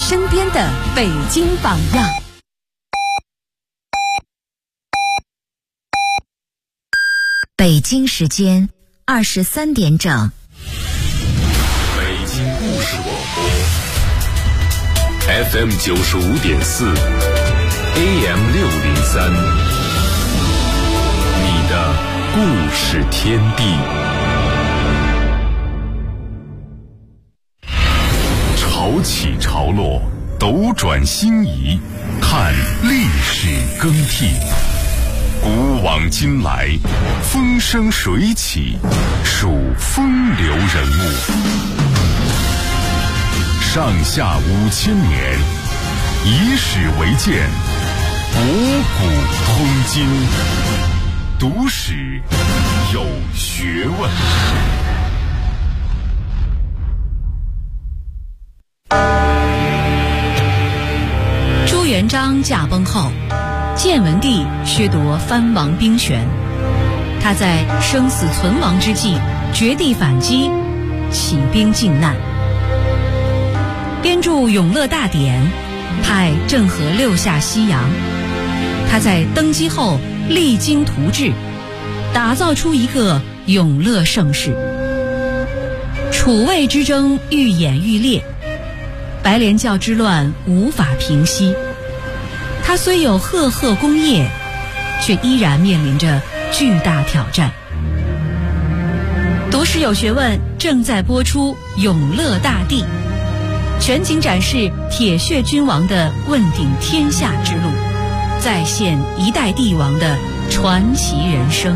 身边的北京榜样。 北京时间23点整。 北京故事广播 FM 95.4 AM 603，你的故事天地。潮起潮落，斗转星移，看历史更替。古往今来，风生水起，数风流人物。上下5000年，以史为鉴，博古通今，读史有学问。 朱元璋驾崩后，建文帝削夺藩王兵权，他在生死存亡之际绝地反击，起兵靖难，编著《永乐大典》，派郑和六下西洋。他在登基后励精图治，打造出一个永乐盛世。楚魏之争愈演愈烈，白莲教之乱无法平息。他虽有赫赫功业，却依然面临着巨大挑战。读史有学问正在播出《永乐大帝》，全景展示铁血君王的问鼎天下之路，再现一代帝王的传奇人生。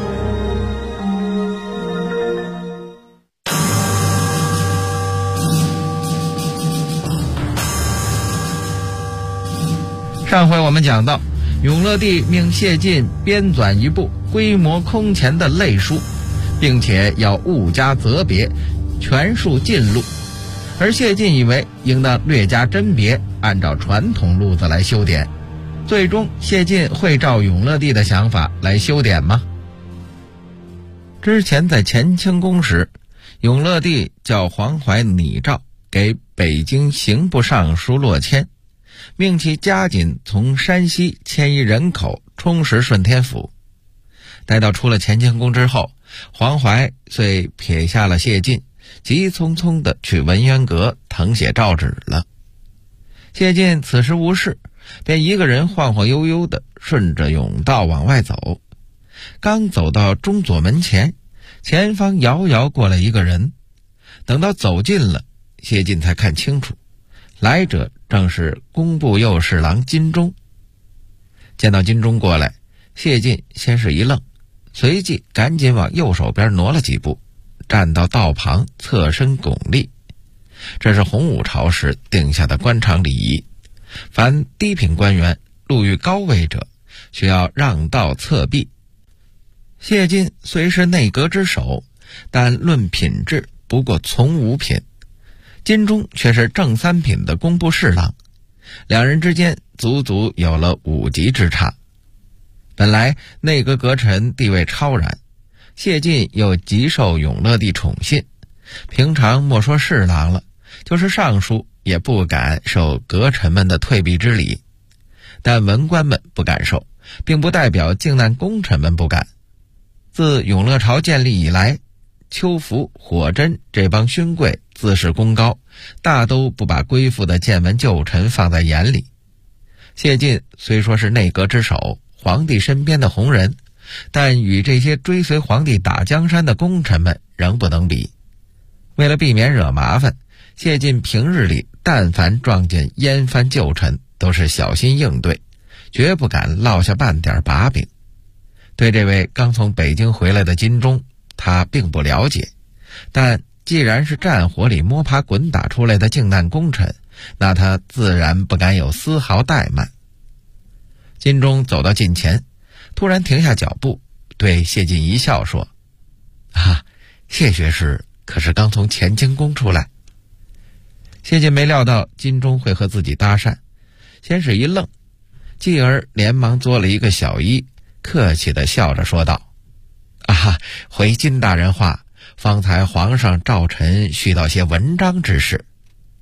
上回我们讲到，永乐帝命谢晋编纂一部规模空前的类书，并且要物加责别，全数禁录。而谢晋以为应当略加甄别，按照传统路子来修典。最终谢晋会照永乐帝的想法来修典吗？之前在乾清宫时，永乐帝叫黄怀拟诏给北京刑部尚书骆谦，命其加紧从山西迁移人口，充实顺天府。待到出了乾清宫之后，黄怀遂撇下了谢晋，急匆匆地去文渊阁誊写诏旨了。谢晋此时无事，便一个人晃晃悠悠地顺着甬道往外走。刚走到中左门前，前方遥遥过来一个人。等到走近了，谢晋才看清楚，来者正是工部右侍郎金钟。见到金钟过来，谢晋先是一愣，随即赶紧往右手边挪了几步，站到道旁侧身拱立。这是洪武朝时定下的官场礼仪，凡低品官员路遇高位者，需要让道侧壁。谢晋虽是内阁之首，但论品质不过从5品，金钟却是正3品的工部侍郎，两人之间足足有了5级之差。本来内阁阁臣地位超然，谢晋又极受永乐帝宠信，平常莫说侍郎了，就是尚书也不敢受阁臣们的退避之礼。但文官们不敢受，并不代表靖难功臣们不敢。自永乐朝建立以来，邱福、火珍这帮勋贵自恃功高，大都不把归附的谏文旧臣放在眼里。谢晋虽说是内阁之首，皇帝身边的红人，但与这些追随皇帝打江山的功臣们仍不能比。为了避免惹麻烦，谢晋平日里但凡撞见阉藩旧臣，都是小心应对，绝不敢落下半点把柄。对这位刚从北京回来的金钟，他并不了解，但既然是战火里摸爬滚打出来的靖难功臣，那他自然不敢有丝毫怠慢。金钟走到近前，突然停下脚步，对谢晋一笑说：“谢学士可是刚从乾清宫出来？”谢晋没料到金钟会和自己搭讪，先是一愣，继而连忙作了一个小揖，客气地笑着说道：“回金大人话，方才皇上召臣絮叨些文章之事。”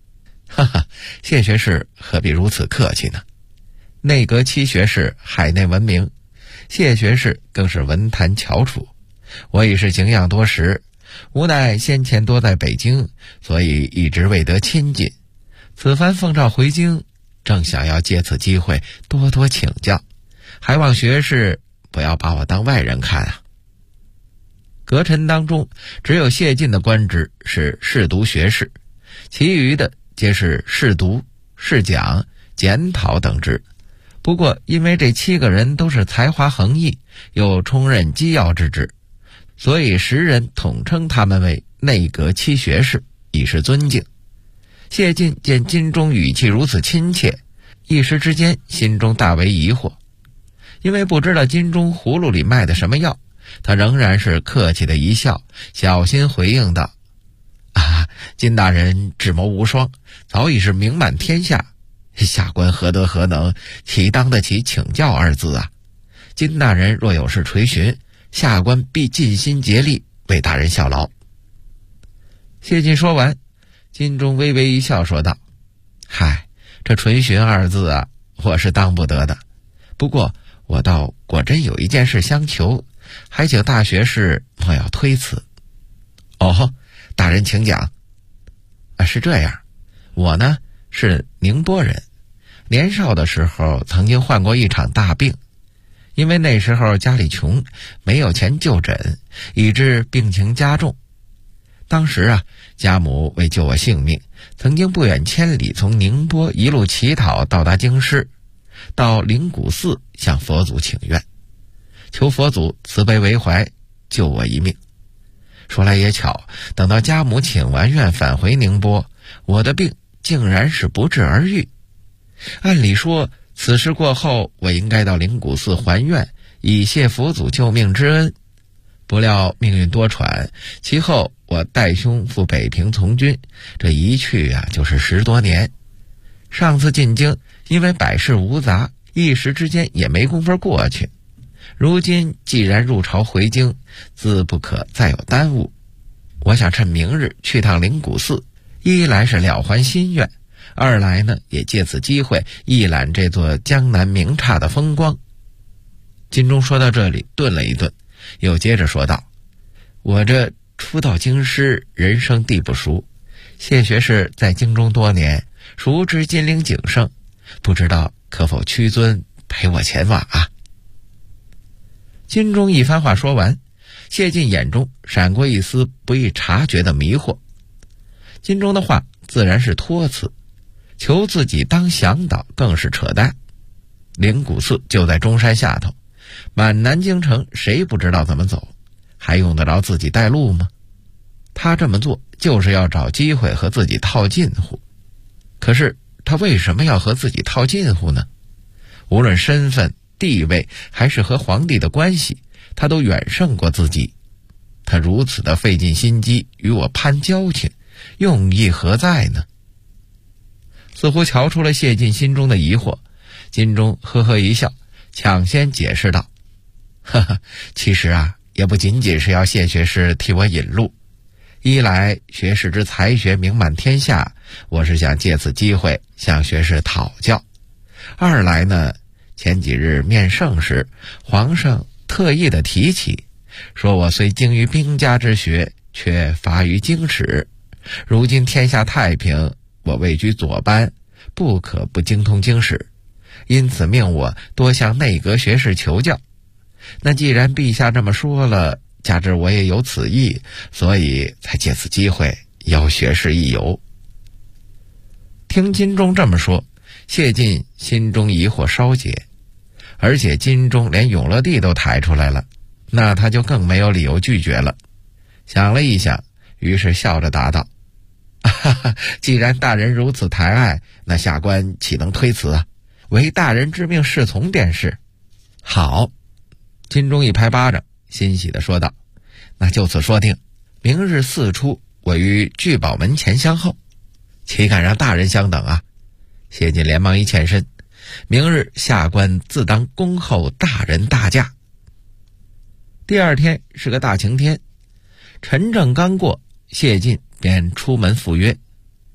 哈哈，谢学士何必如此客气呢？内阁七学士海内闻名，谢学士更是文坛翘楚，我已是敬仰多时，无奈先前多在北京，所以一直未得亲近。此番奉诏回京，正想要借此机会多多请教，还望学士不要把我当外人看啊。阁臣当中，只有谢晋的官职是侍读学士，其余的皆是侍读、侍讲、检讨等职。不过因为这7个人都是才华横溢，又充任机要之职，所以时人统称他们为内阁七学士，以示尊敬。谢晋见金钟语气如此亲切，一时之间心中大为疑惑，因为不知道金钟葫芦里卖的什么药，他仍然是客气的一笑，小心回应道：金大人智谋无双，早已是名满天下，下官何德何能，岂当得起请教二字啊？金大人若有事垂询，下官必尽心竭力为大人效劳。谢晋说完，金钟微微一笑说道：嗨，这垂询二字啊，我是当不得的，不过我倒果真有一件事相求，还请大学士莫要推辞。哦，大人请讲。是这样，我呢是宁波人，年少的时候曾经患过一场大病，因为那时候家里穷，没有钱就诊，以致病情加重。当时啊，家母为救我性命，曾经不远千里从宁波一路乞讨到达京师，到灵谷寺向佛祖请愿，求佛祖慈悲为怀，救我一命。说来也巧，等到家母请完愿返回宁波，我的病竟然是不治而愈。按理说此事过后，我应该到灵谷寺还愿，以谢佛祖救命之恩。不料命运多舛，其后我带兄赴北平从军，这一去啊就是10多年。上次进京，因为百事无杂，一时之间也没工夫过去。如今既然入朝回京，自不可再有耽误。我想趁明日去趟灵谷寺，一来是了还心愿，二来呢也借此机会一览这座江南名刹的风光。金钟说到这里顿了一顿，又接着说道：我这初到京师，人生地不熟，谢学士在京中多年，熟知金陵景胜，不知道可否屈尊陪我前往啊？金钟一番话说完，谢晋眼中闪过一丝不易察觉的迷惑。金钟的话自然是托辞，求自己当向导更是扯淡。灵谷寺就在中山下头，满南京城谁不知道怎么走，还用得着自己带路吗？他这么做就是要找机会和自己套近乎。可是他为什么要和自己套近乎呢？无论身份地位还是和皇帝的关系，他都远胜过自己。他如此的费尽心机与我攀交情，用意何在呢？似乎瞧出了谢晋心中的疑惑，金钟呵呵一笑，抢先解释道：呵呵，其实啊，也不仅仅是要谢学士替我引路。一来学士之才学名满天下，我是想借此机会向学士讨教；二来呢，前几日面圣时，皇上特意的提起，说我虽精于兵家之学，却乏于经史。如今天下太平，我位居左班，不可不精通经史，因此命我多向内阁学士求教。那既然陛下这么说了，加之我也有此意，所以才借此机会邀学士一游。听金钟这么说，谢晋心中疑惑稍解，而且金钟连永乐帝都抬出来了，那他就更没有理由拒绝了。想了一想，于是笑着答道：哈哈，既然大人如此抬爱，那下官岂能推辞啊？唯大人之命是从便是。好，金钟一拍巴掌，欣喜地说道：那就此说定，明日4出，我于聚宝门前相候。岂敢让大人相等啊？谢晋连忙一欠身：明日下官自当恭候大人大驾。第二天是个大晴天，晨正刚过，谢晋便出门赴约。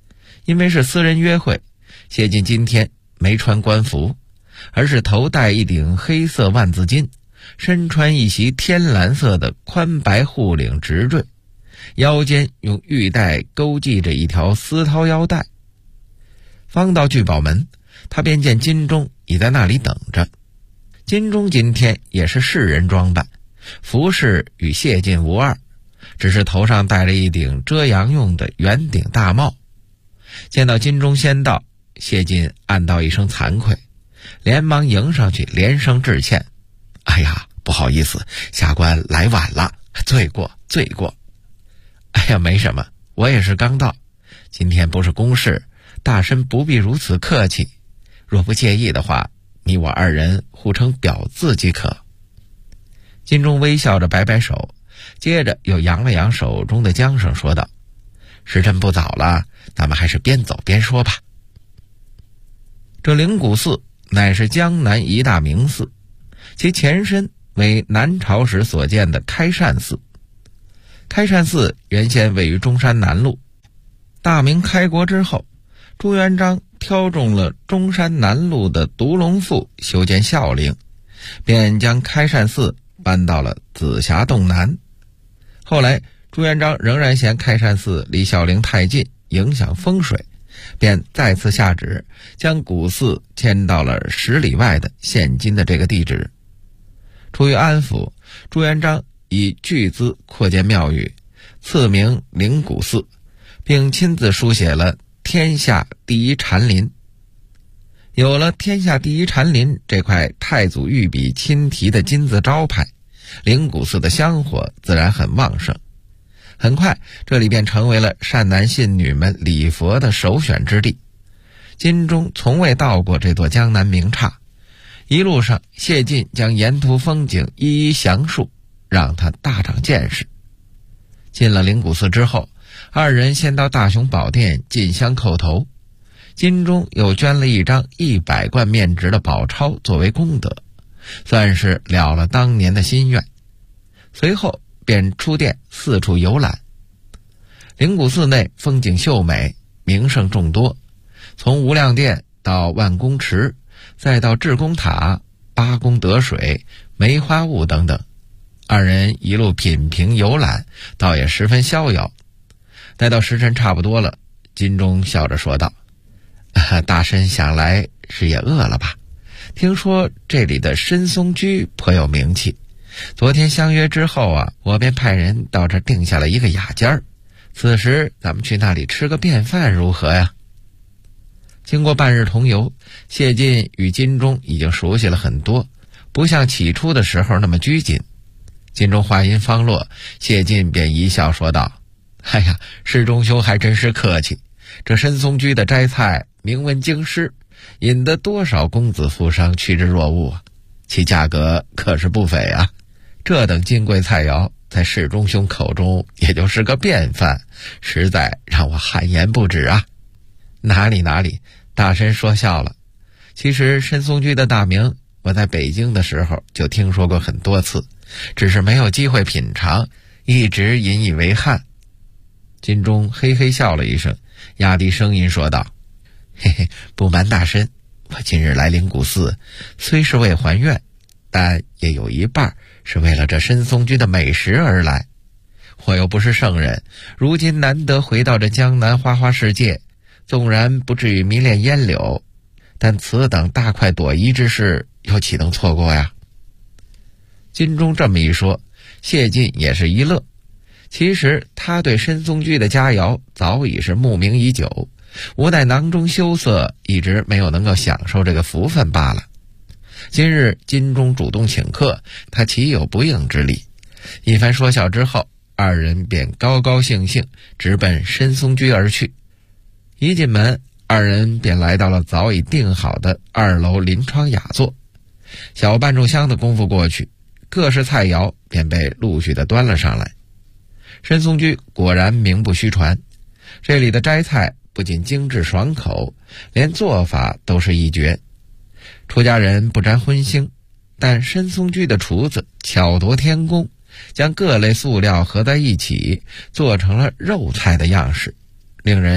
因为是私人约会，谢晋今天没穿官服，而是头戴一顶黑色万字巾，身穿一袭天蓝色的宽白护领直坠，腰间用玉带勾系着一条丝绦腰带。方到聚宝门，他便见金钟已在那里等着。金钟今天也是士人装扮，服饰与谢晋无二，只是头上戴着一顶遮阳用的圆顶大帽。见到金钟先到，谢晋暗道一声惭愧，连忙迎上去，连声致歉：“哎呀，不好意思，下官来晚了，罪过罪过。”“哎呀，没什么，我也是刚到，今天不是公事，大身不必如此客气，若不介意的话，你我二人互称表字即可。”金钟微笑着摆摆手，接着又扬了扬手中的缰绳，说道：“时辰不早了，咱们还是边走边说吧。”这灵谷寺乃是江南一大名寺，其前身为南朝时所建的开善寺。开善寺原先位于中山南路，大明开国之后，朱元璋挑中了中山南路的独龙寺修建孝陵，便将开善寺搬到了紫霞洞南。后来朱元璋仍然嫌开善寺离孝陵太近，影响风水，便再次下旨将古寺迁到了10里外的现今的这个地址。出于安抚，朱元璋以巨资扩建庙宇，赐名灵谷寺，并亲自书写了天下第一禅林。有了天下第一禅林这块太祖御笔亲题的金字招牌，灵谷寺的香火自然很旺盛。很快这里便成为了善男信女们礼佛的首选之地。金钟从未到过这座江南名刹，一路上谢晋将沿途风景一一详述，让他大长见识。进了灵谷寺之后，二人先到大雄宝殿进香叩头，金钟又捐了一张100贯面值的宝钞作为功德，算是了了当年的心愿。随后便出殿四处游览。灵谷寺内风景秀美，名胜众多，从无量殿到万公池，再到智公塔、八功德水、梅花坞等等，二人一路品评游览，倒也十分逍遥。待到时辰差不多了，金钟笑着说道：“大身想来是也饿了吧？听说这里的申松居颇有名气，昨天相约之后啊，我便派人到这儿定下了一个雅间儿，此时咱们去那里吃个便饭如何呀？”经过半日同游，谢晋与金钟已经熟悉了很多，不像起初的时候那么拘谨。金钟话音方落，谢晋便一笑说道：“哎呀，师中兄还真是客气，这申松居的斋菜名闻京师，引得多少公子富商趋之若鹜啊，其价格可是不菲啊。这等金贵菜肴在师中兄口中也就是个便饭，实在让我汗颜不止啊。”“哪里哪里，大神说笑了。其实申松居的大名我在北京的时候就听说过很多次，只是没有机会品尝，一直引以为憾。”金钟嘿嘿笑了一声，压低声音说道：“嘿嘿，不瞒大神，我今日来灵谷寺，虽是为还愿，但也有一半是为了这申松居的美食而来。我又不是圣人，如今难得回到这江南花花世界，纵然不至于迷恋烟柳，但此等大快朵颐之事又岂能错过呀？”金钟这么一说，谢晋也是一乐。其实他对申松居的佳肴早已是慕名已久，无奈囊中羞涩，一直没有能够享受这个福分罢了。今日金钟主动请客，他岂有不应之理？一番说笑之后，二人便高高兴兴直奔申松居而去。一进门，二人便来到了早已订好的2楼临窗雅座。小半炷香的功夫过去，各式菜肴便被陆续的端了上来。申松居果然名不虚传，这里的斋菜不仅精致爽口，连做法都是一绝。出家人不沾荤腥，但申松居的厨子巧夺天工，将各类素料合在一起，做成了肉菜的样式，令人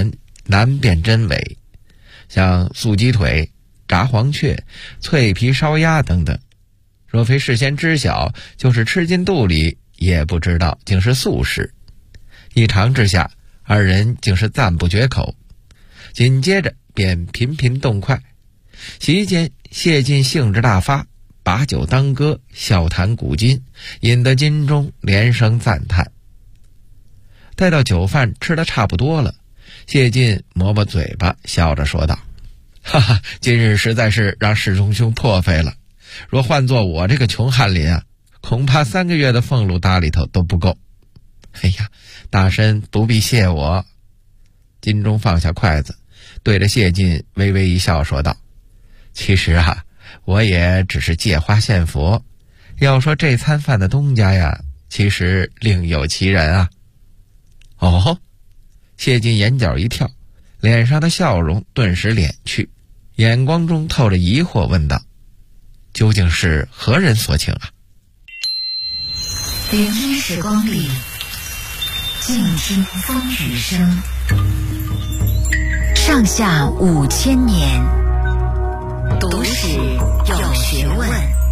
难辨真伪，像素鸡腿、炸黄雀、脆皮烧鸭等等，若非事先知晓，就是吃进肚里也不知道竟是素食。一尝之下，二人竟是赞不绝口，紧接着便频频动筷。席间，谢晋兴致大发，把酒当歌，笑谈古今，引得金钟连声赞叹。待到酒饭吃得差不多了，谢晋抹抹嘴巴，笑着说道：“哈哈，今日实在是让世中兄破费了。若换做我这个穷翰林啊，恐怕3个月的俸禄搭里头都不够。哎呀，大神不必谢我。”金钟放下筷子，对着谢晋微微一笑，说道：“其实啊，我也只是借花献佛。要说这餐饭的东家呀，其实另有其人啊。”哦，谢晋眼角一跳，脸上的笑容顿时敛去，眼光中透着疑惑，问道：“究竟是何人所请啊？” 聆听时光里，静听风雨声。上下5000年，读史有学问。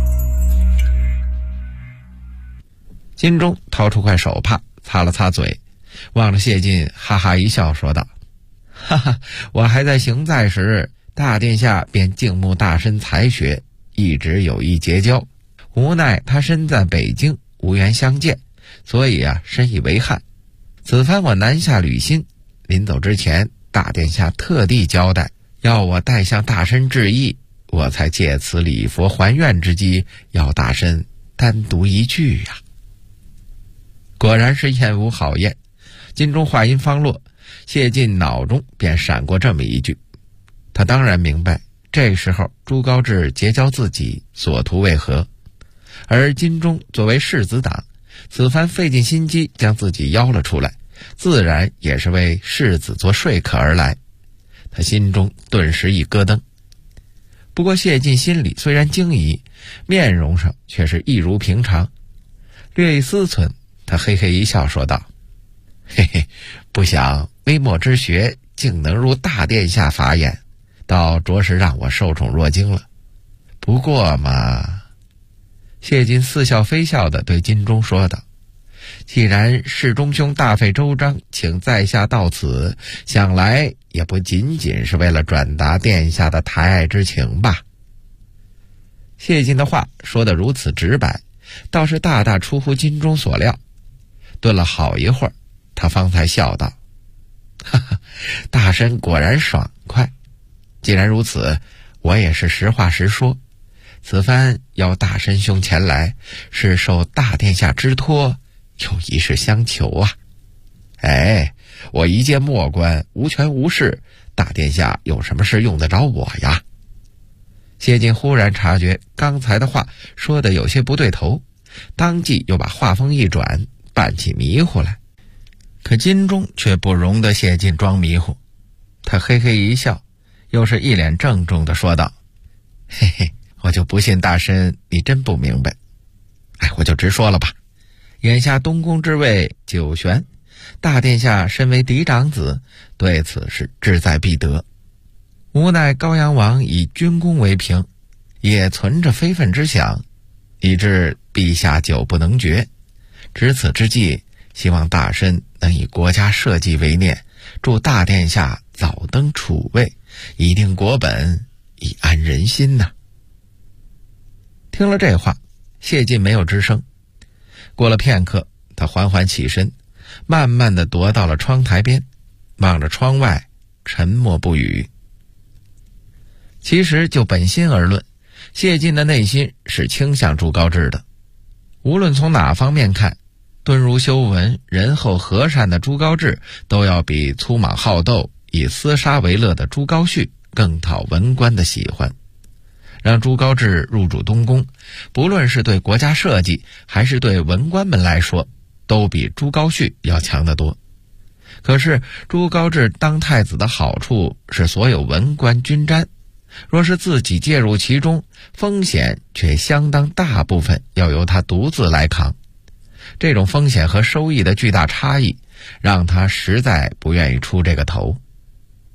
金钟掏出块手帕，擦了擦嘴，望着谢晋哈哈一笑，说道：“哈哈，我还在行在时，大殿下便敬慕大身才学，一直有意结交。无奈他身在北京，无缘相见，所以深以为憾。此番我南下履新，临走之前，大殿下特地交代，要我代向大身致意，我才借此礼佛还愿之机，要大身单独一句呀。”果然是宴无好宴。金钟话音方落，谢晋脑中便闪过这么一句，他当然明白这时候朱高炽结交自己所图为何，而金钟作为世子党，此番费尽心机将自己邀了出来，自然也是为世子做说客而来。他心中顿时一咯噔。不过谢晋心里虽然惊疑，面容上却是一如平常，略一思忖，他嘿嘿一笑，说道：“嘿嘿，不想微末之学竟能入大殿下法眼，倒着实让我受宠若惊了。不过嘛……”谢晋似笑非笑地对金钟说道：“既然世中兄大费周章请在下到此，想来也不仅仅是为了转达殿下的抬爱之情吧？”谢晋的话说得如此直白，倒是大大出乎金钟所料。顿了好一会儿，他方才笑道：“哈哈，大身果然爽快。既然如此，我也是实话实说。此番邀大身兄前来，是受大殿下之托，有一事相求啊。哎，我一介末官，无权无势，大殿下有什么事用得着我呀？”谢晋忽然察觉刚才的话说得有些不对头，当即又把话锋一转，扮起迷糊来。可金钟却不容得谢晋装迷糊，他嘿嘿一笑，又是一脸郑重地说道：“嘿嘿，我就不信大身你真不明白。我就直说了吧，眼下东宫之位久悬，大殿下身为嫡长子，对此是志在必得。无奈高阳王以军功为凭，也存着非分之想，以致陛下久不能决。值此之际，希望大身能以国家社稷为念，祝大殿下早登储位，以定国本，以安人心呐。”听了这话，谢晋没有吱声。过了片刻，他缓缓起身，慢慢地踱到了窗台边，望着窗外，沉默不语。其实就本心而论，谢晋的内心是倾向朱高炽的。无论从哪方面看，敦儒修文、仁厚和善的朱高炽，都要比粗莽好斗、以厮杀为乐的朱高煦更讨文官的喜欢。让朱高炽入主东宫，不论是对国家社稷还是对文官们来说，都比朱高煦要强得多。可是朱高炽当太子的好处是所有文官均沾，若是自己介入其中，风险却相当大部分要由他独自来扛。这种风险和收益的巨大差异，让他实在不愿意出这个头。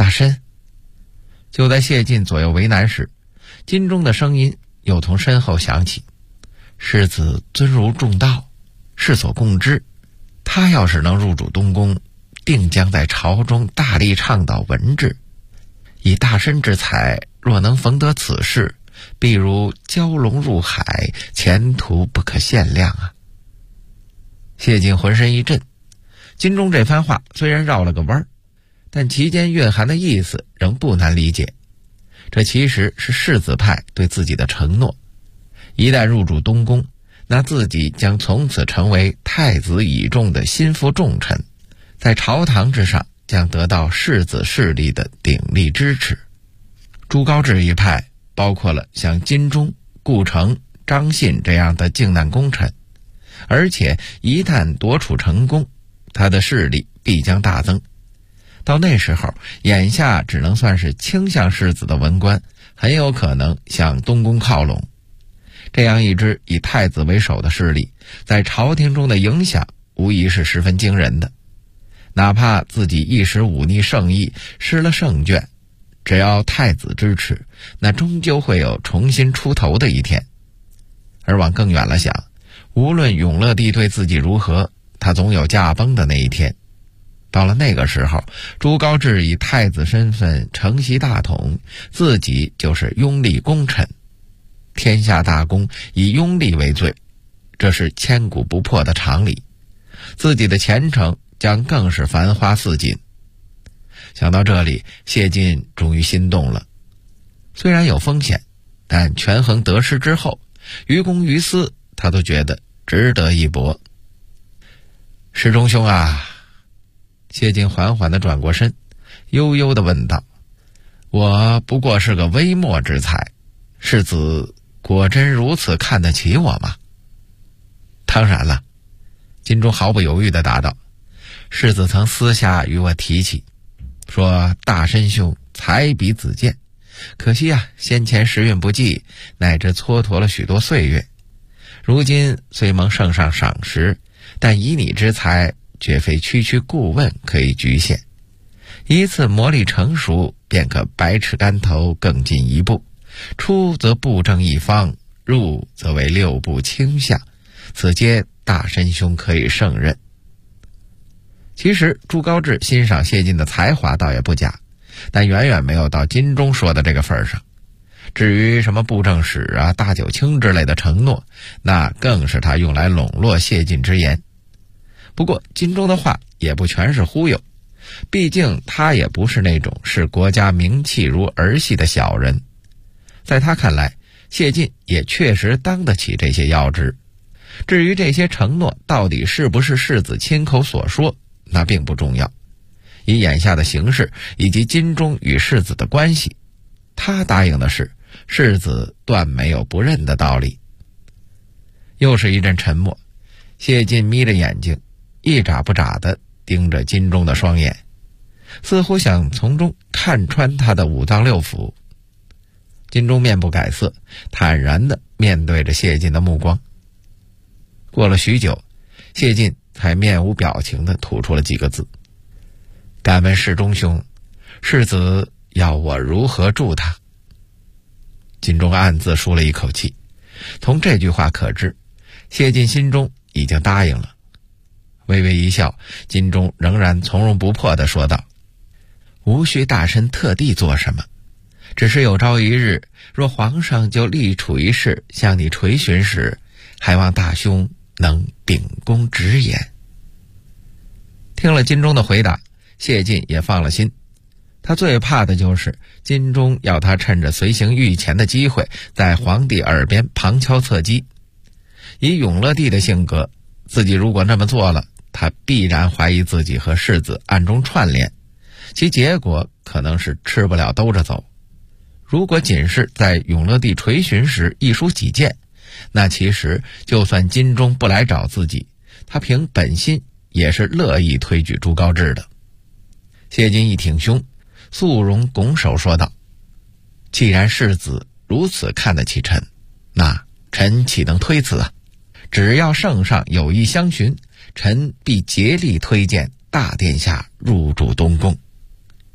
大参。就在谢晋左右为难时，金钟的声音又从身后响起：世子尊儒重道，世所共知，他要是能入主东宫，定将在朝中大力倡导文治。以大参之才，若能逢得此事，必如蛟龙入海，前途不可限量啊！谢晋浑身一震，金钟这番话虽然绕了个弯，但其间蕴含的意思仍不难理解。这其实是世子派对自己的承诺，一旦入主东宫，那自己将从此成为太子倚重的心腹重臣，在朝堂之上将得到世子势力的鼎力支持。朱高炽一派包括了像金钟、顾城、张信这样的靖难功臣，而且一旦夺储成功，他的势力必将大增。到那时候，眼下只能算是倾向世子的文官，很有可能向东宫靠拢。这样一支以太子为首的势力，在朝廷中的影响无疑是十分惊人的。哪怕自己一时忤逆圣意，失了圣眷，只要太子支持，那终究会有重新出头的一天。而往更远了想，无论永乐帝对自己如何，他总有驾崩的那一天。到了那个时候，朱高炽以太子身份承袭大统，自己就是拥立功臣，天下大公以拥立为最，这是千古不破的常理。自己的前程将更是繁花似锦。想到这里，谢晋终于心动了。虽然有风险，但权衡得失之后，于公于私，他都觉得值得一搏。世忠兄啊，谢晋缓缓地转过身，悠悠地问道：我不过是个微末之才，世子果真如此看得起我吗？当然了，金钟毫不犹豫地答道：世子曾私下与我提起，说大参兄才比子建，可惜啊，先前时运不济，乃至蹉跎了许多岁月。如今虽蒙圣上赏识，但以你之才，绝非区区顾问可以局限。一次磨砺成熟，便可百尺竿头更进一步。出则布政一方，入则为六部卿相，此皆大参兄可以胜任。其实朱高炽欣赏谢晋的才华倒也不假，但远远没有到金钟说的这个份上。至于什么布政使啊、大九卿之类的承诺，那更是他用来笼络谢晋之言。不过金钟的话也不全是忽悠，毕竟他也不是那种视国家名气如儿戏的小人。在他看来，谢晋也确实当得起这些要职。至于这些承诺到底是不是世子亲口所说，那并不重要。以眼下的形势以及金钟与世子的关系，他答应的事，世子断没有不认的道理。又是一阵沉默，谢晋眯着眼睛，一眨不眨地盯着金钟的双眼，似乎想从中看穿他的五脏六腑。金钟面不改色，坦然地面对着谢晋的目光。过了许久，谢晋才面无表情地吐出了几个字：敢问世忠兄，世子要我如何助他？金钟暗自舒了一口气，从这句话可知，谢晋心中已经答应了。微微一笑，金钟仍然从容不迫地说道：无需大臣特地做什么，只是有朝一日，若皇上就立储一事向你垂询时，还望大兄能秉公直言。听了金钟的回答，谢晋也放了心。他最怕的就是金钟要他趁着随行御前的机会，在皇帝耳边旁敲侧击。以永乐帝的性格，自己如果那么做了，他必然怀疑自己和世子暗中串联，其结果可能是吃不了兜着走。如果仅是在永乐帝垂询时一抒己见，那其实就算金钟不来找自己，他凭本心也是乐意推举朱高炽的。谢晋一挺胸，肃容拱手说道：既然世子如此看得起臣，那臣岂能推辞啊？只要圣上有意相询，臣必竭力推荐大殿下入主东宫。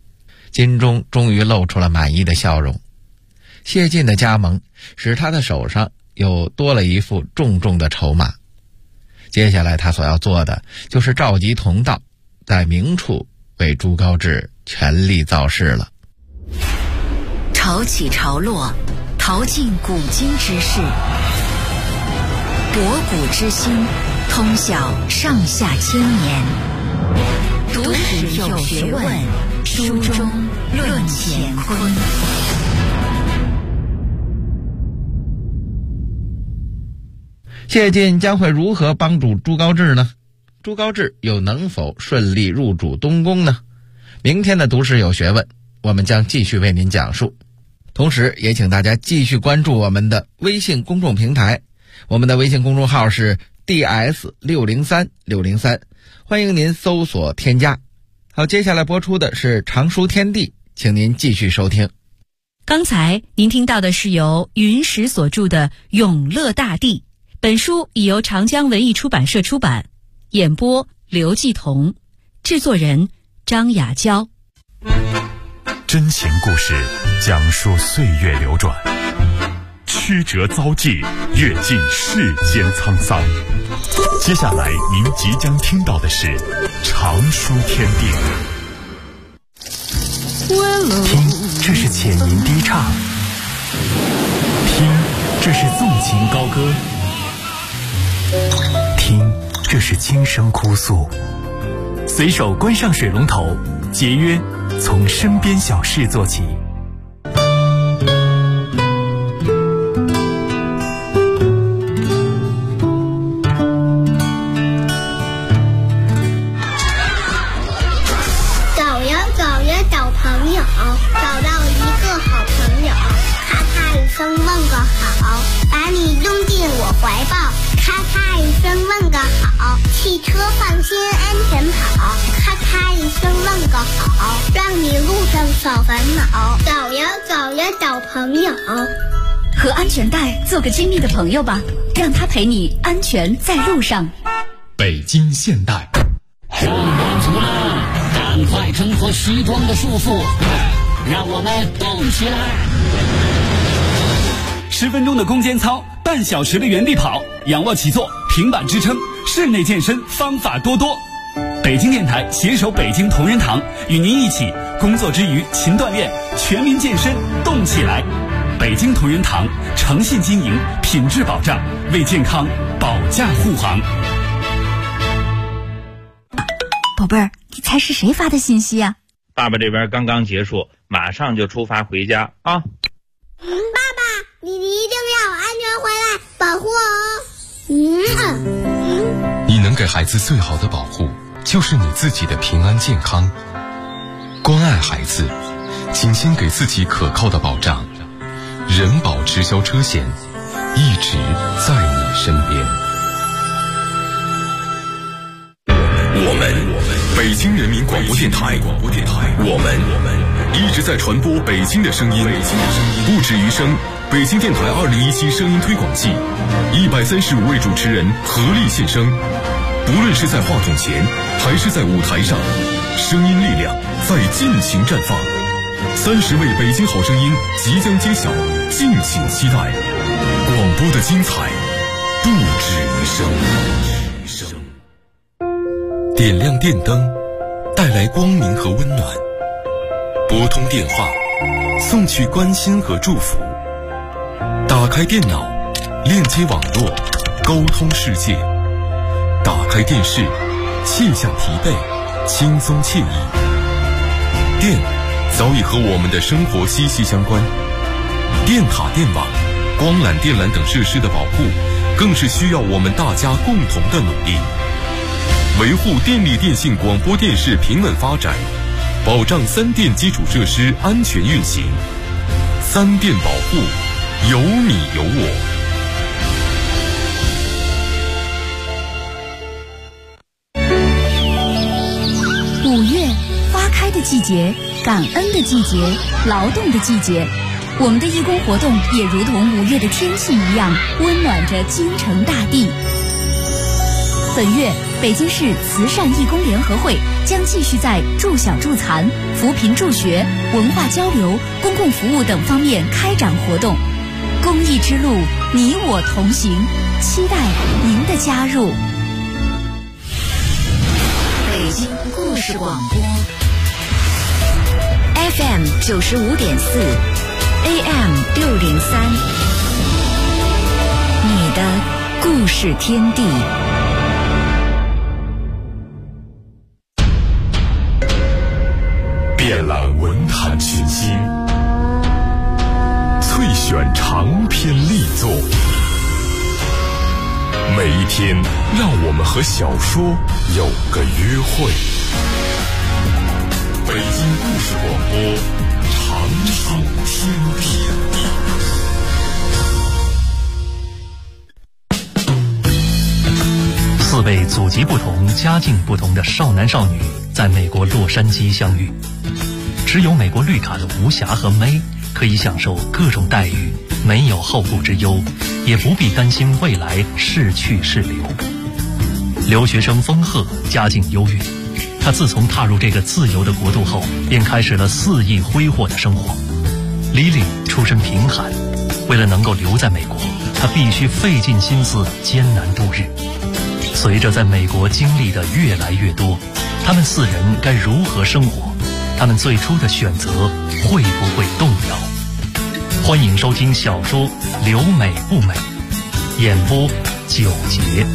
金钟终于露出了满意的笑容。谢晋的加盟使他的手上又多了一副重重的筹码。接下来他所要做的就是召集同道，在明处为朱高炽全力造势了。 潮起潮落，淘尽古今之事，博古之心，通晓上下千年。读史有学问，书中论乾坤。 谢晋将会如何帮助朱高炽呢？朱高炽又能否顺利入主东宫呢？明天的读史有学问，我们将继续为您讲述。同时也请大家继续关注我们的微信公众平台，我们的微信公众号是 DS603603，欢迎您搜索添加。好，接下来播出的是常书天地，请您继续收听。 刚才您听到的是由云石所著的《永乐大帝》，本书已由长江文艺出版社出版，演播刘继彤，制作人张雅娇。 真情故事讲述岁月流转，曲折遭际，阅尽世间沧桑。接下来您即将听到的是常书天地。 听，这是浅吟低唱；听，这是纵情高歌；听，这是轻声哭诉。随手关上水龙头，节约从身边小事做起。 找朋友，找到一个好朋友，咔嚓一声问个好，把你拥进我怀抱，咔嚓一声问个好，汽车放心安全跑，咔嚓一声问个好，让你路上少烦恼。找呀找呀找朋友， 和安全带做个亲密的朋友吧，让他陪你安全在路上。 北京现代， 上班族们，赶快挣脱西装的束缚，让我们动起来 ！10分钟的攻坚操，半小时的原地跑，仰卧起坐，平板支撑，室内健身方法多多。北京电台携手北京同仁堂，与您一起工作之余勤锻炼，全民健身动起来。北京同仁堂诚信经营，品质保障，为健康保驾护航。 宝贝儿，你猜是谁发的信息啊？ 爸爸这边刚刚结束，马上就出发回家啊！ 爸爸，你一定要安全回来，保护我。 你能给孩子最好的保护，就是你自己的平安健康。关爱孩子，请先给自己可靠的保障。人保直销车险，一直在你身边。 我们北京人民广播电台，我们一直在传播北京的声音。不止于声，北京电台2017声音推广季，135位主持人合力献声。不论是在话筒前，还是在舞台上，声音力量在尽情绽放。30位北京好声音即将揭晓，敬请期待。广播的精彩，不止于声。点亮电灯，带来光明和温暖；拨通电话，送去关心和祝福；打开电脑，链接网络，沟通世界；打开电视，卸下疲惫，轻松惬意。电早已和我们的生活息息相关，电塔、电网、光缆、电缆等设施的保护，更是需要我们大家共同的努力。维护电力电信广播电视平稳发展，保障3电基础设施安全运行。3电保护，有你有我。 5月，花开的季节，感恩的季节，劳动的季节。我们的义工活动也如同5月的天气一样，温暖着京城大地。本月北京市慈善义工联合会将继续在助小助残、扶贫助学、文化交流、公共服务等方面开展活动。公益之路，你我同行，期待您的加入。 北京故事广播 FM 95.4 AM 603，你的故事天地。 遍览文坛群星，萃选长篇力作，每一天让我们和小说有个约会。北京故事广播，长寿天地。 4位祖籍不同、家境不同的少男少女在美国洛杉矶相遇。持有美国绿卡的吴霞和May可以享受各种待遇，没有后顾之忧，也不必担心未来是去是留。留学生丰鹤家境优越，他自从踏入这个自由的国度后，便开始了肆意挥霍的生活。Lily出身贫寒，为了能够留在美国，他必须费尽心思艰难度日。随着在美国经历的越来越多，他们4人该如何生活？他们最初的选择会不会动摇？欢迎收听小说《留美不美》，演播9节。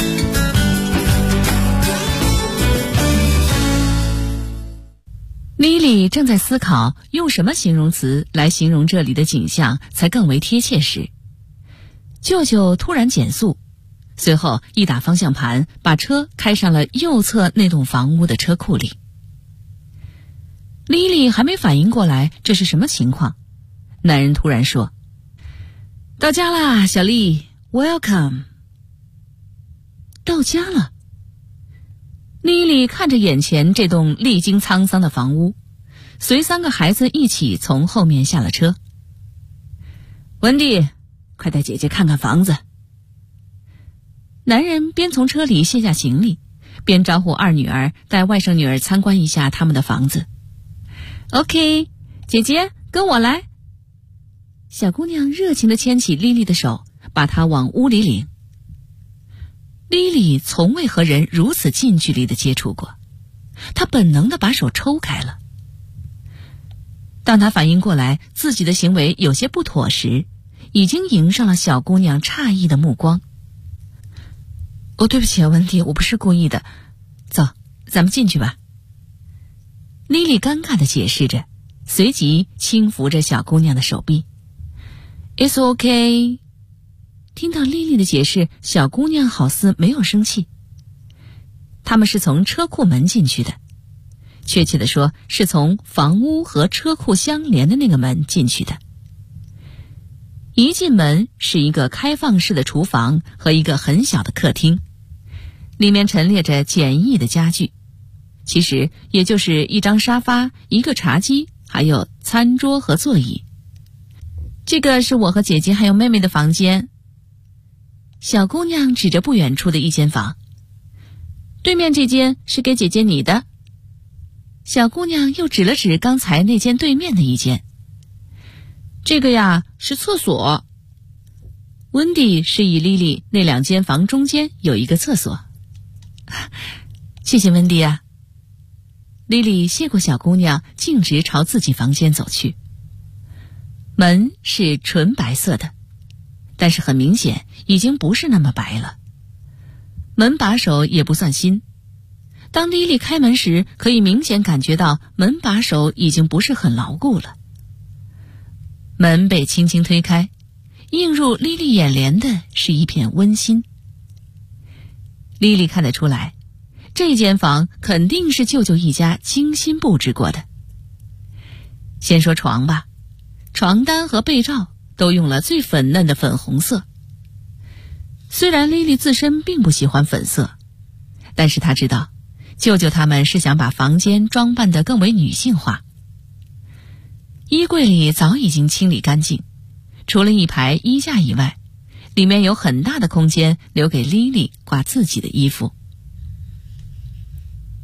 Lily 正在思考用什么形容词来形容这里的景象才更为贴切时，舅舅突然减速，随后一打方向盘，把车开上了右侧那栋房屋的车库里。Lily 还没反应过来这是什么情况，男人突然说：“到家啦，小丽 ，Welcome。”到家了。Lily 看着眼前这栋历经沧桑的房屋，随3个孩子一起从后面下了车。文迪，快带姐姐看看房子。男人边从车里卸下行李，边招呼2女儿带外甥女儿参观一下他们的房子。OK， 姐姐跟我来。小姑娘热情地牵起莉莉的手，把她往屋里领。莉莉从未和人如此近距离地接触过，她本能地把手抽开了。当她反应过来自己的行为有些不妥时，已经迎上了小姑娘诧异的目光。对不起啊，文迪，我不是故意的。走，咱们进去吧。莉莉尴尬地解释着，随即轻抚着小姑娘的手臂。It's okay。 听到莉莉的解释，小姑娘好似没有生气。他们是从车库门进去的，确切地说是从房屋和车库相连的那个门进去的。一进门是一个开放式的厨房和一个很小的客厅，里面陈列着简易的家具，其实也就是一张沙发、一个茶几，还有餐桌和座椅。这个是我和姐姐还有妹妹的房间。小姑娘指着不远处的一间房，对面这间是给姐姐你的。小姑娘又指了指刚才那间对面的一间。这个呀是厕所。温迪示意莉莉那2间房中间有一个厕所。谢谢温迪啊。莉莉谢过小姑娘，径直朝自己房间走去。门是纯白色的，但是很明显已经不是那么白了。门把手也不算新，当莉莉开门时，可以明显感觉到门把手已经不是很牢固了。门被轻轻推开，映入莉莉眼帘的是一片温馨。莉莉看得出来，这间房肯定是舅舅一家精心布置过的。先说床吧，床单和被罩都用了最粉嫩的粉红色。虽然莉莉自身并不喜欢粉色，但是她知道舅舅他们是想把房间装扮得更为女性化。衣柜里早已经清理干净，除了一排衣架以外，里面有很大的空间留给莉莉挂自己的衣服。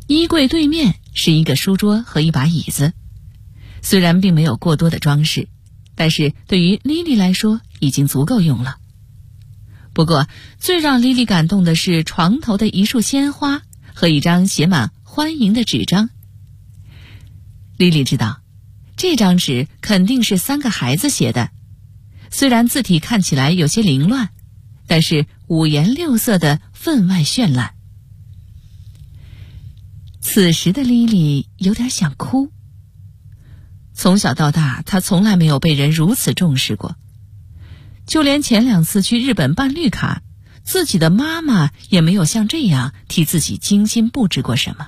衣柜对面是一个书桌和一把椅子，虽然并没有过多的装饰，但是对于莉莉来说已经足够用了。不过最让莉莉感动的是床头的一束鲜花和一张写满欢迎的纸张。莉莉知道这张纸肯定是3个孩子写的，虽然字体看起来有些凌乱，但是五颜六色的分外绚烂。此时的莉莉有点想哭。从小到大，她从来没有被人如此重视过，就连前2次去日本办绿卡，自己的妈妈也没有像这样替自己精心布置过什么。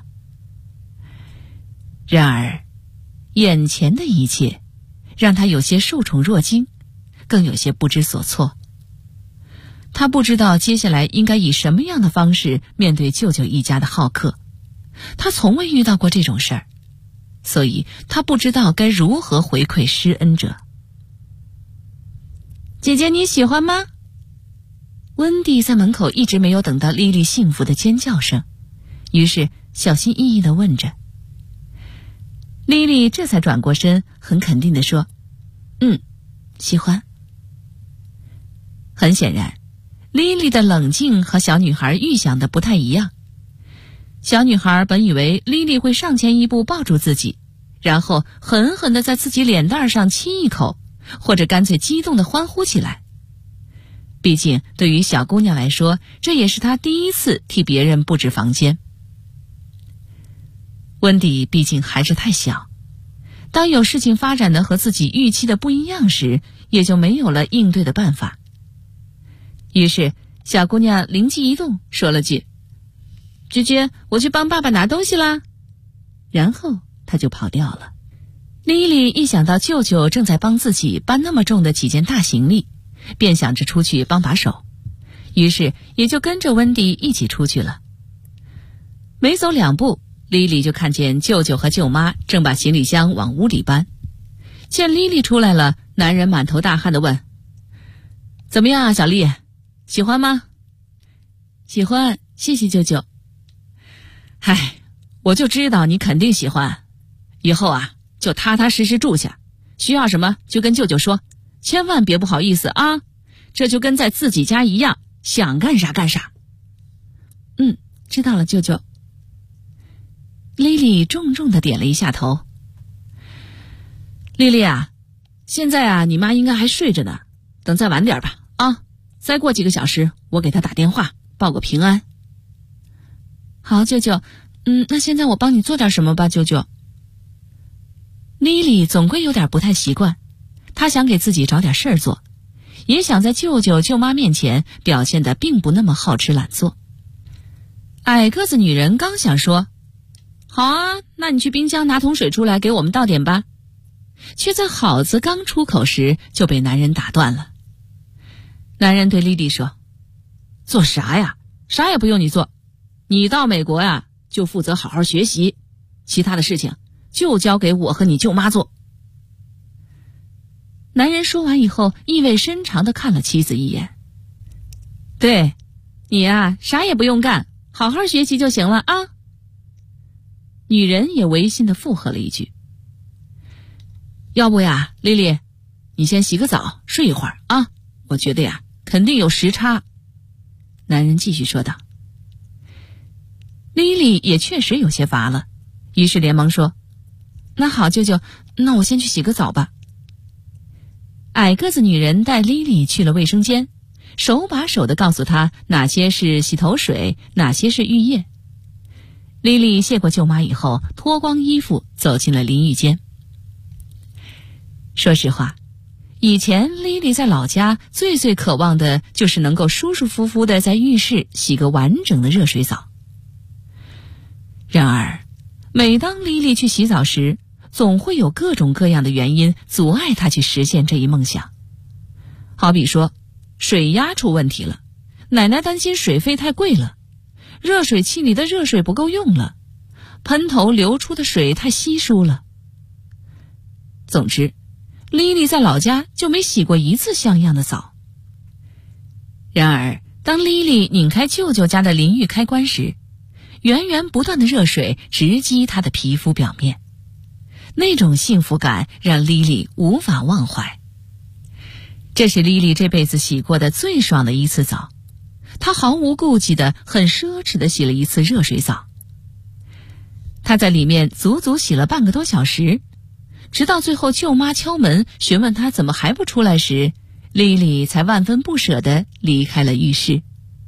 然而眼前的一切让她有些受宠若惊，更有些不知所措。她不知道接下来应该以什么样的方式面对舅舅一家的好客，她从未遇到过这种事儿，所以她不知道该如何回馈施恩者。姐姐你喜欢吗？温蒂在门口一直没有等到莉莉幸福的尖叫声，于是小心翼翼地问着。莉莉这才转过身，很肯定地说：喜欢。很显然，莉莉的冷静和小女孩预想的不太一样。小女孩本以为莉莉会上前一步抱住自己，然后狠狠地在自己脸蛋上亲一口，或者干脆激动地欢呼起来。毕竟对于小姑娘来说，这也是她第一次替别人布置房间。温迪毕竟还是太小，当有事情发展的和自己预期的不一样时，也就没有了应对的办法。于是小姑娘灵机一动，说了句：姐姐，我去帮爸爸拿东西啦。然后她就跑掉了。莉莉一想到舅舅正在帮自己搬那么重的几件大行李，便想着出去帮把手，于是也就跟着温迪一起出去了。没走2步，莉莉就看见舅舅和舅妈正把行李箱往屋里搬。见莉莉出来了，男人满头大汗地问：怎么样啊，小莉，喜欢吗？喜欢，谢谢舅舅。唉，我就知道你肯定喜欢，以后啊就踏踏实实住下，需要什么就跟舅舅说，千万别不好意思啊，这就跟在自己家一样，想干啥干啥。知道了，舅舅。莉莉重重地点了一下头。莉莉啊，现在啊你妈应该还睡着呢，等再晚点吧啊，再过几个小时我给她打电话报个平安。好，舅舅。那现在我帮你做点什么吧，舅舅。莉莉总归有点不太习惯，她想给自己找点事儿做，也想在舅舅舅妈面前表现得并不那么好吃懒做。矮个子女人刚想说好啊，那你去冰箱拿桶水出来给我们倒点吧，却在好字刚出口时就被男人打断了。男人对莉莉说：做啥呀？啥也不用你做，你到美国呀就负责好好学习，其他的事情就交给我和你舅妈做。男人说完以后，意味深长地看了妻子一眼。对，你呀啥也不用干，好好学习就行了啊。女人也违心地附和了一句：要不呀，莉莉，你先洗个澡睡一会儿啊，我觉得呀肯定有时差。男人继续说道。莉莉也确实有些乏了，于是连忙说：那好，舅舅，那我先去洗个澡吧。矮个子女人带莉莉去了卫生间，手把手地告诉她哪些是洗头水，哪些是浴液。莉莉谢过舅妈以后，脱光衣服走进了淋浴间。说实话，以前莉莉在老家最渴望的就是能够舒舒服服地在浴室洗个完整的热水澡。然而每当莉莉去洗澡时，总会有各种各样的原因阻碍她去实现这一梦想。好比说水压出问题了，奶奶担心水费太贵了，热水器里的热水不够用了，喷头流出的水太稀疏了。总之，莉莉在老家就没洗过一次像样的澡。然而当莉莉拧开舅舅家的淋浴开关时， 源源不断的热水直击她的皮肤表面，那种幸福感让莉莉无法忘怀。这是莉莉这辈子洗过的最爽的一次澡，她毫无顾忌的、很奢侈的洗了一次热水澡。她在里面足足洗了半个多小时，直到最后舅妈敲门询问她怎么还不出来时，莉莉才万分不舍地离开了浴室。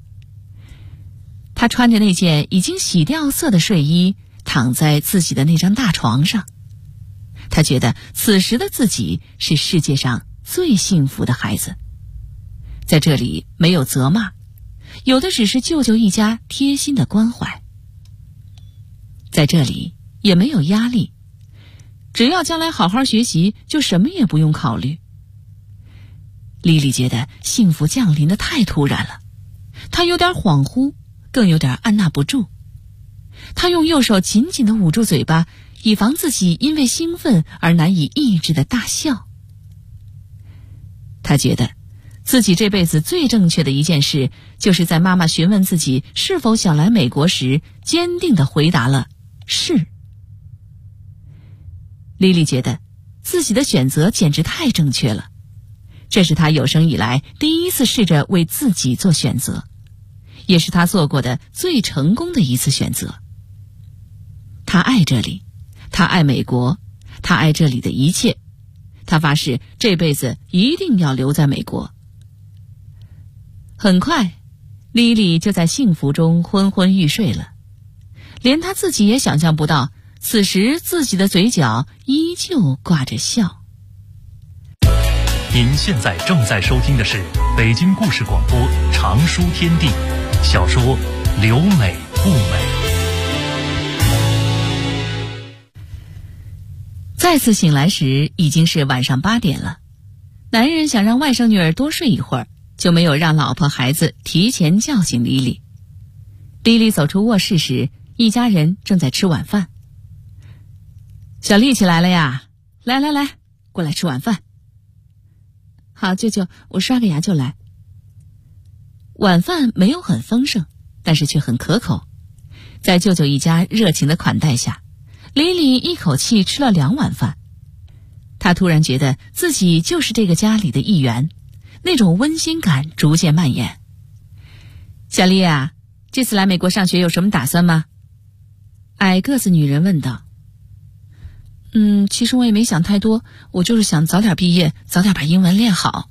她穿着那件已经洗掉色的睡衣，躺在自己的那张大床上。她觉得此时的自己是世界上最幸福的孩子。在这里没有责骂，有的只是舅舅一家贴心的关怀。在这里也没有压力，只要将来好好学习，就什么也不用考虑。莉莉觉得幸福降临的太突然了，她有点恍惚，更有点按捺不住。她用右手紧紧地捂住嘴巴，以防自己因为兴奋而难以抑制的大笑。她觉得自己这辈子最正确的一件事，就是在妈妈询问自己是否想来美国时，坚定地回答了是。莉莉觉得自己的选择简直太正确了，这是她有生以来第一次试着为自己做选择，也是她做过的最成功的一次选择。她爱这里，她爱美国，她爱这里的一切，她发誓这辈子一定要留在美国。很快，莉莉就在幸福中昏昏欲睡了，连她自己也想象不到，此时自己的嘴角依旧挂着笑。 您现在正在收听的是北京故事广播长书天地小说《留美不美》。 再次醒来时已经是晚上8点了，男人想让外甥女儿多睡一会儿，就没有让老婆孩子提前叫醒莉莉。莉莉走出卧室时，一家人正在吃晚饭。小丽起来了呀，来，过来吃晚饭。好，舅舅，我刷个牙就来。晚饭没有很丰盛，但是却很可口。在舅舅一家热情的款待下，莉莉一口气吃了2碗饭。她突然觉得自己就是这个家里的一员，那种温馨感逐渐蔓延。小丽啊，这次来美国上学有什么打算吗？矮个子女人问道。其实我也没想太多，我就是想早点毕业，早点把英文练好。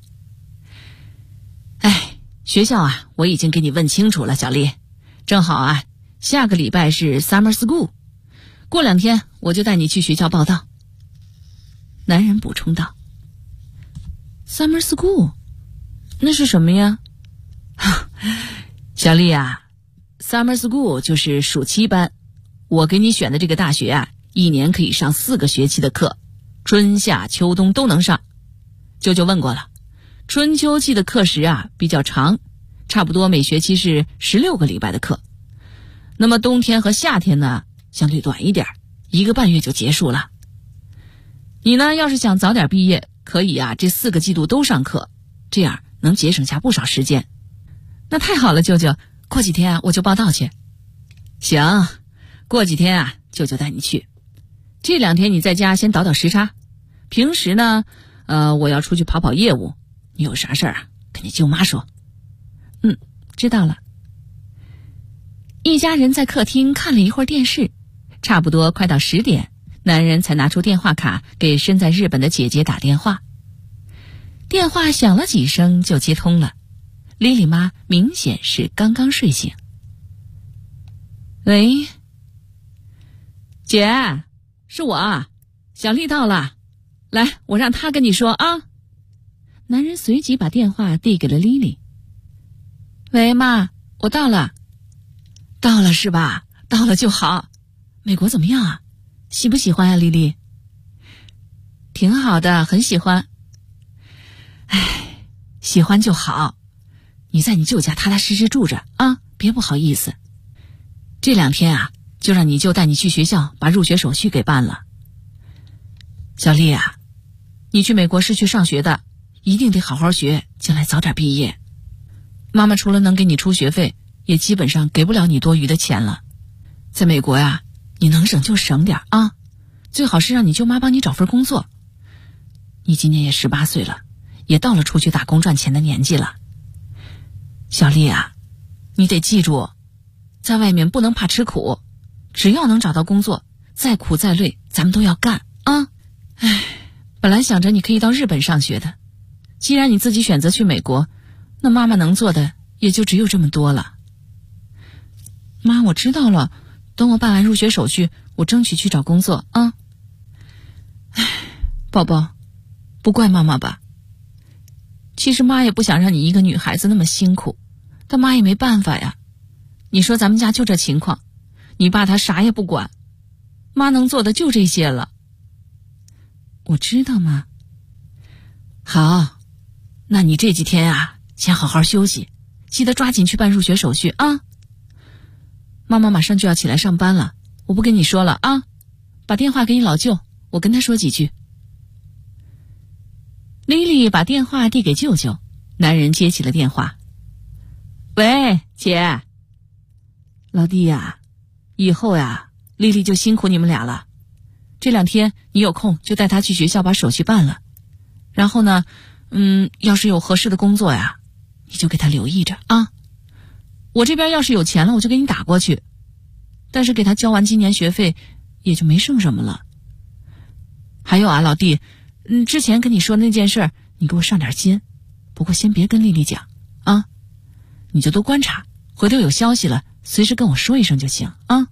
学校啊，我已经给你问清楚了，小丽。正好啊，下个礼拜是 Summer School， 过2天我就带你去学校报到。男人补充道。Summer School， 那是什么呀？小丽啊， Summer School 就是暑期班。我给你选的这个大学啊，1年可以上4个学期的课，春夏秋冬都能上。舅舅问过了，春秋季的课时啊比较长，差不多每学期是16个礼拜的课。那么冬天和夏天呢，相对短一点，1个半月就结束了。你呢，要是想早点毕业，可以啊这4个季度都上课，这样能节省下不少时间。那太好了，舅舅，过几天啊我就报到去。行，过几天啊舅舅带你去。这2天你在家先倒时差，平时呢我要出去跑业务，你有啥事儿啊跟你舅妈说。知道了。一家人在客厅看了一会儿电视，差不多快到10点，男人才拿出电话卡给身在日本的姐姐打电话。电话响了几声就接通了，莉莉妈明显是刚刚睡醒。喂，姐，是我，小丽到了，来，我让她跟你说啊。男人随即把电话递给了莉莉。喂，妈，我到了。到了是吧？到了就好。美国怎么样啊？喜不喜欢啊，莉莉？挺好的，很喜欢。喜欢就好。你在你舅家踏踏实实住着啊，别不好意思。这2天啊，就让你舅带你去学校把入学手续给办了。小丽啊，你去美国是去上学的，一定得好好学，将来早点毕业。妈妈除了能给你出学费，也基本上给不了你多余的钱了。 在美国呀，你能省就省点啊，最好是让你舅妈帮你找份工作。你今年也18岁了，也到了出去打工赚钱的年纪了。小丽啊，你得记住，在外面不能怕吃苦，只要能找到工作，再苦再累咱们都要干啊。本来想着你可以到日本上学的，既然你自己选择去美国，那妈妈能做的也就只有这么多了。妈，我知道了，等我办完入学手续，我争取去找工作啊。宝宝，不怪妈妈吧？其实妈也不想让你一个女孩子那么辛苦，但妈也没办法呀。你说咱们家就这情况，你爸他啥也不管，妈能做的就这些了。我知道妈。好，那你这几天啊，先好好休息，记得抓紧去办入学手续啊。妈妈马上就要起来上班了，我不跟你说了啊，把电话给你老舅，我跟他说几句。莉莉把电话递给舅舅，男人接起了电话。喂，姐。老弟呀，以后呀，莉莉就辛苦你们俩了。这2天你有空就带她去学校把手续办了，然后呢，要是有合适的工作呀，你就给她留意着啊。我这边要是有钱了，我就给你打过去，但是给她交完今年学费，也就没剩什么了。还有啊，老弟，之前跟你说那件事，你给我上点心，不过先别跟丽丽讲啊，你就多观察，回头有消息了，随时跟我说一声就行啊。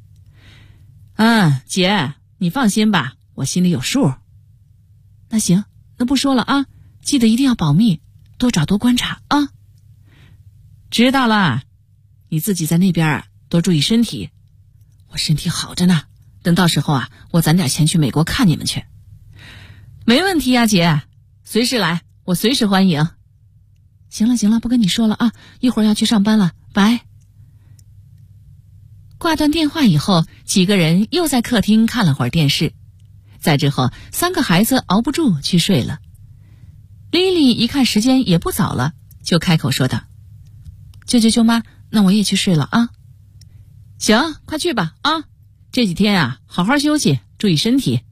姐，你放心吧，我心里有数。那行，那不说了啊，记得一定要保密，多找多观察啊。知道了，你自己在那边啊，多注意身体。我身体好着呢，等到时候啊，我攒点钱去美国看你们去。没问题啊，姐，随时来，我随时欢迎。行了，不跟你说了啊，一会儿要去上班了，拜。挂断电话以后，几个人又在客厅看了会儿电视，再之后3个孩子熬不住去睡了。莉莉一看时间也不早了，就开口说道：舅舅舅妈，那我也去睡了啊。行，快去吧啊，这几天啊好好休息，注意身体。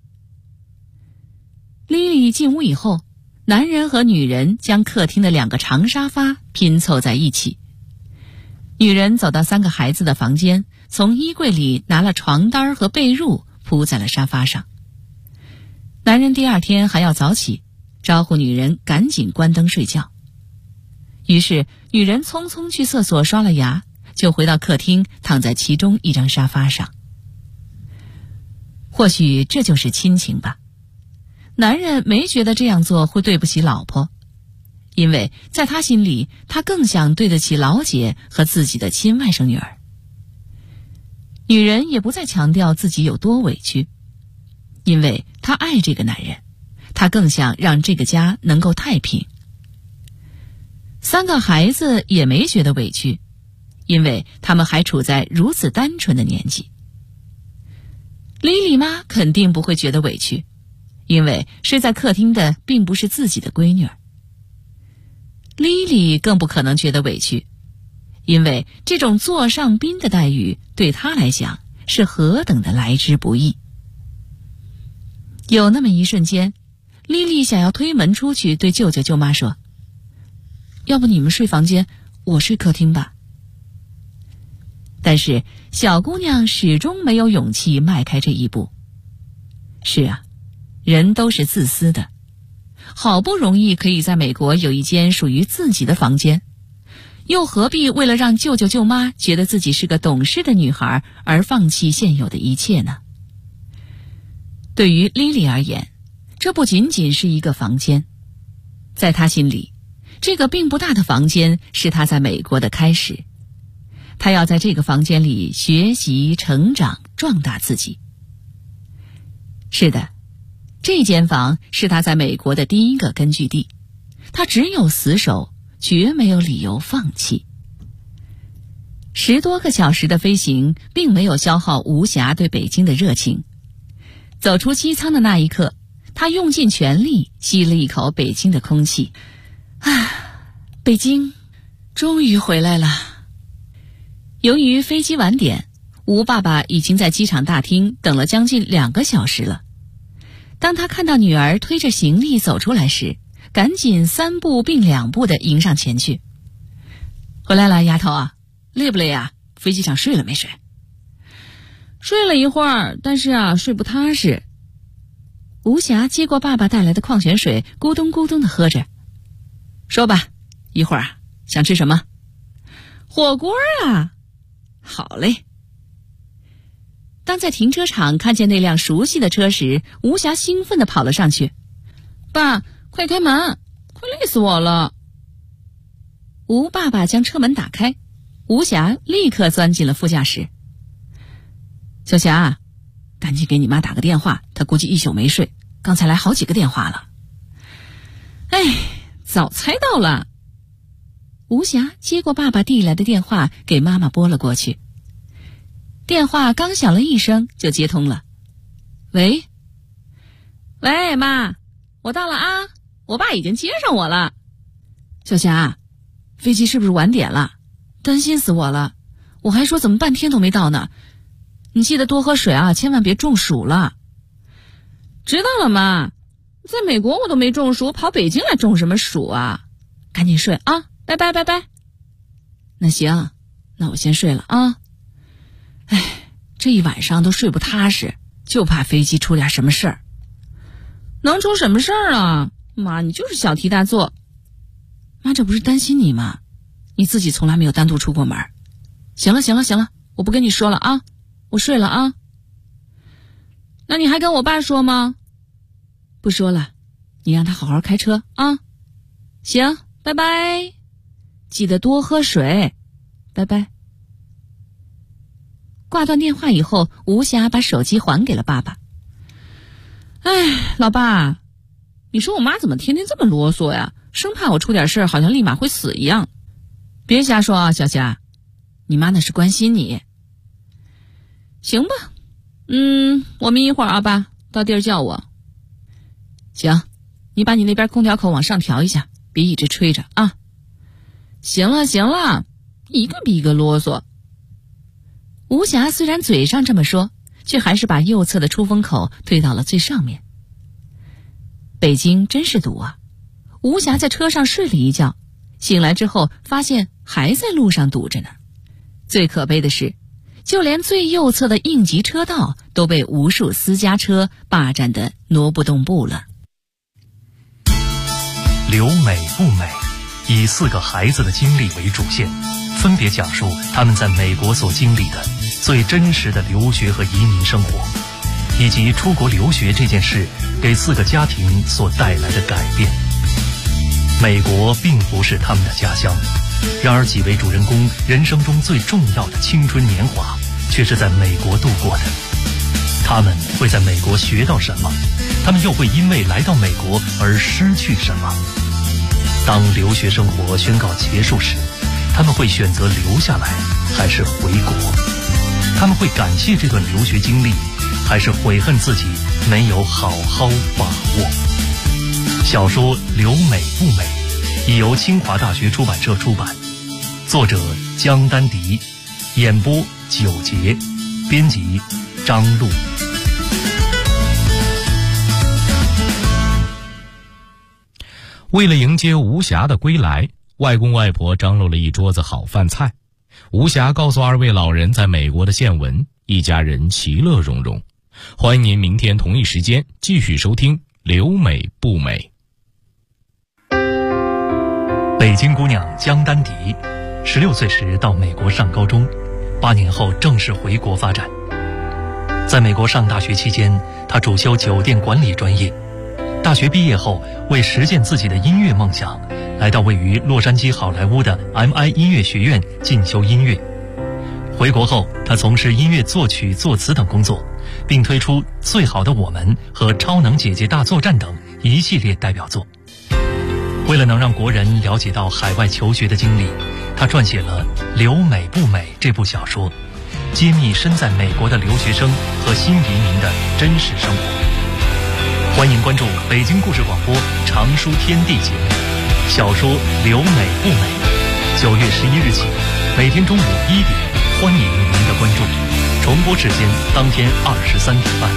莉莉进屋以后，男人和女人将客厅的2个长沙发拼凑在一起。女人走到3个孩子的房间，从衣柜里拿了床单和被褥铺在了沙发上。男人第2天还要早起，招呼女人赶紧关灯睡觉。于是女人匆匆去厕所刷了牙，就回到客厅，躺在其中一张沙发上。或许这就是亲情吧。男人没觉得这样做会对不起老婆，因为在他心里，他更想对得起老姐和自己的亲外甥女儿。女人也不再强调自己有多委屈，因为她爱这个男人，她更想让这个家能够太平。3个孩子也没觉得委屈，因为他们还处在如此单纯的年纪。莉莉妈肯定不会觉得委屈，因为睡在客厅的并不是自己的闺女儿。莉莉更不可能觉得委屈，因为这种座上宾的待遇对她来讲是何等的来之不易。有那么一瞬间，莉莉想要推门出去对舅舅舅妈说：要不你们睡房间，我睡客厅吧。但是小姑娘始终没有勇气迈开这一步。是啊，人都是自私的，好不容易可以在美国有一间属于自己的房间，又何必为了让舅舅舅妈觉得自己是个懂事的女孩而放弃现有的一切呢？对于莉莉而言，这不仅仅是一个房间，在她心里，这个并不大的房间是她在美国的开始。她要在这个房间里学习、成长、壮大自己。是的，这间房是她在美国的第一个根据地，她只有死守，绝没有理由放弃。10多个小时的飞行并没有消耗吴霞对北京的热情。走出机舱的那一刻，她用尽全力吸了一口北京的空气。北京终于回来了。由于飞机晚点， 吴爸爸已经在机场大厅等了将近2个小时了。当他看到女儿推着行李走出来时，赶紧3步并2步地迎上前去。回来了，丫头啊，累不累啊？飞机上睡了没睡？睡了一会儿，但是睡不踏实。吴霞接过爸爸带来的矿泉水，咕咚咕咚地喝着。说吧，一会儿想吃什么？火锅啊！好嘞。当在停车场看见那辆熟悉的车时，吴霞兴奋地跑了上去。爸，快开门，快累死我了。吴爸爸将车门打开，吴霞立刻钻进了副驾驶。小霞，赶紧给你妈打个电话，她估计一宿没睡，刚才来好几个电话了。哎，早猜到了。吴霞接过爸爸递来的电话，给妈妈拨了过去。电话刚响了1声就接通了。喂，妈，我到了啊，我爸已经接上我了。小霞，飞机是不是晚点了？担心死我了，我还说怎么半天都没到呢。你记得多喝水啊，千万别中暑了。知道了妈，在美国我都没中暑，跑北京来中什么暑啊？赶紧睡啊，拜拜拜拜。那行，那我先睡了啊。哎，这一晚上都睡不踏实，就怕飞机出点什么事儿。能出什么事儿啊？妈，你就是小题大做。妈，这不是担心你吗？你自己从来没有单独出过门。行了，我不跟你说了啊，我睡了啊。那你还跟我爸说吗？不说了，你让他好好开车啊。行，拜拜，记得多喝水，拜拜。挂断电话以后，吴霞把手机还给了爸爸。哎，老爸，你说我妈怎么天天这么啰嗦呀？生怕我出点事儿，好像立马会死一样。别瞎说啊，小霞，你妈那是关心你。行吧，我眯一会儿啊，爸，到地儿叫我。行，你把你那边空调口往上调一下，别一直吹着啊。行了，一个比一个啰嗦。吴霞虽然嘴上这么说，却还是把右侧的出风口推到了最上面。北京真是堵啊！吴霞在车上睡了一觉，醒来之后发现还在路上堵着呢。最可悲的是，就连最右侧的应急车道都被无数私家车霸占得挪不动步了。 留美不美，以4个孩子的经历为主线，分别讲述他们在美国所经历的最真实的留学和移民生活，以及出国留学这件事给4个家庭所带来的改变。美国并不是他们的家乡，然而几位主人公人生中最重要的青春年华却是在美国度过的。他们会在美国学到什么？他们又会因为来到美国而失去什么？当留学生活宣告结束时，他们会选择留下来还是回国？他们会感谢这段留学经历，还是悔恨自己没有好好把握？小说《留美不美》已由清华大学出版社出版，作者江丹迪，演播9节，编辑张璐。 为了迎接吴霞的归来，外公外婆张罗了一桌子好饭菜。吴霞告诉2位老人在美国的见闻，一家人其乐融融。欢迎您明天同一时间继续收听《留美不美》。 北京姑娘江丹迪，16岁时到美国上高中，8年后正式回国发展。在美国上大学期间，她主修酒店管理专业。大学毕业后，为实现自己的音乐梦想，来到位于洛杉矶好莱坞的 MI 音乐学院进修音乐。回国后，他从事音乐作曲、作词等工作，并推出《最好的我们》和《超能姐姐大作战》等一系列代表作。为了能让国人了解到海外求学的经历，他撰写了《留美不美》这部小说，揭秘身在美国的留学生和新移民的真实生活。欢迎关注北京故事广播常书天地节目小说《留美不美》，9月11日起，每天中午1点，欢迎您的关注。 重播时间当天23点半。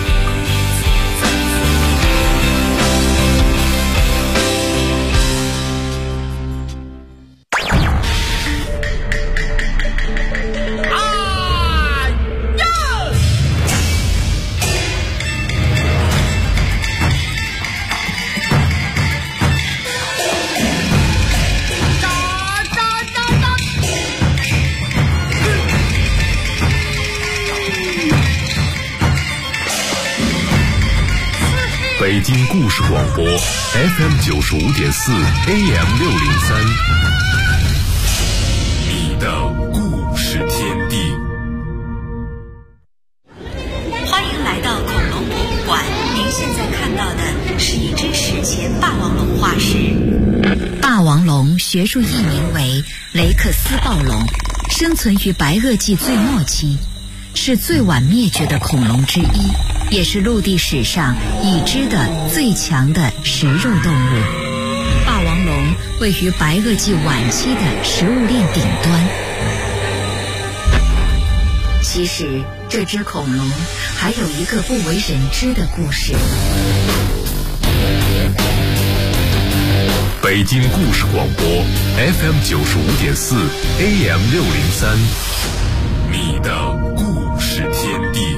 北京故事广播 FM 95.4 AM 603，你的故事天地。 欢迎来到恐龙博物馆，您现在看到的是一只史前霸王龙化石。霸王龙学术译名为雷克斯暴龙，生存于白垩纪最末期，是最晚灭绝的恐龙之一，也是陆地史上已知的最强的食肉动物。霸王龙位于白垩纪晚期的食物链顶端。其实这只恐龙还有一个不为人知的故事。 北京故事广播 FM 95.4 AM 603，你的故事天地。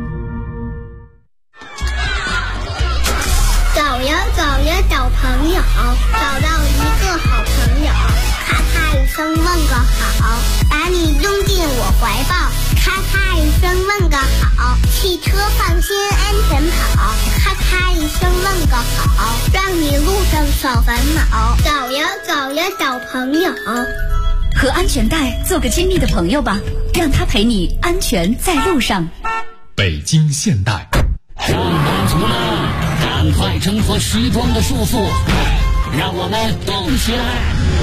找呀找呀找朋友，找到一个好朋友，咔嚓一声问个好，把你拥进我怀抱，咔嚓一声问个好，汽车放心安全跑，咔嚓一声问个好，让你路上少烦恼。找呀找呀找朋友， 和安全带做个亲密的朋友吧，让它陪你安全在路上。 北京现代， 上班族们赶快挣脱时装的束缚，让我们动起来。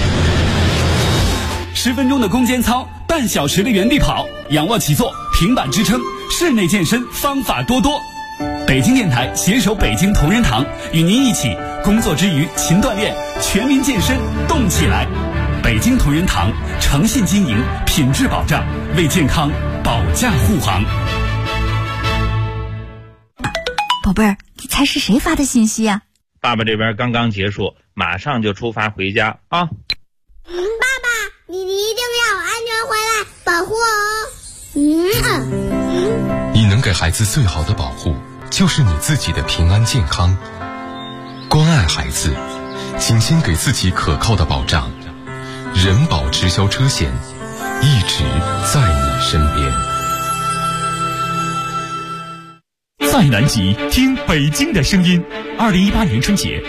10分钟的攻坚操，半小时的原地跑，仰卧起坐，平板支撑，室内健身方法多多。北京电台携手北京同仁堂，与您一起工作之余勤锻炼，全民健身动起来。北京同仁堂诚信经营，品质保障，为健康保驾护航。 宝贝儿，你猜是谁发的信息啊？ 爸爸这边刚刚结束，马上就出发回家啊！ 爸爸，你一定要安全回来，保护我。 你能给孩子最好的保护，就是你自己的平安健康。关爱孩子，请先给自己可靠的保障。人保直销车险，一直在你身边。 在南极听北京的声音。2018年春节，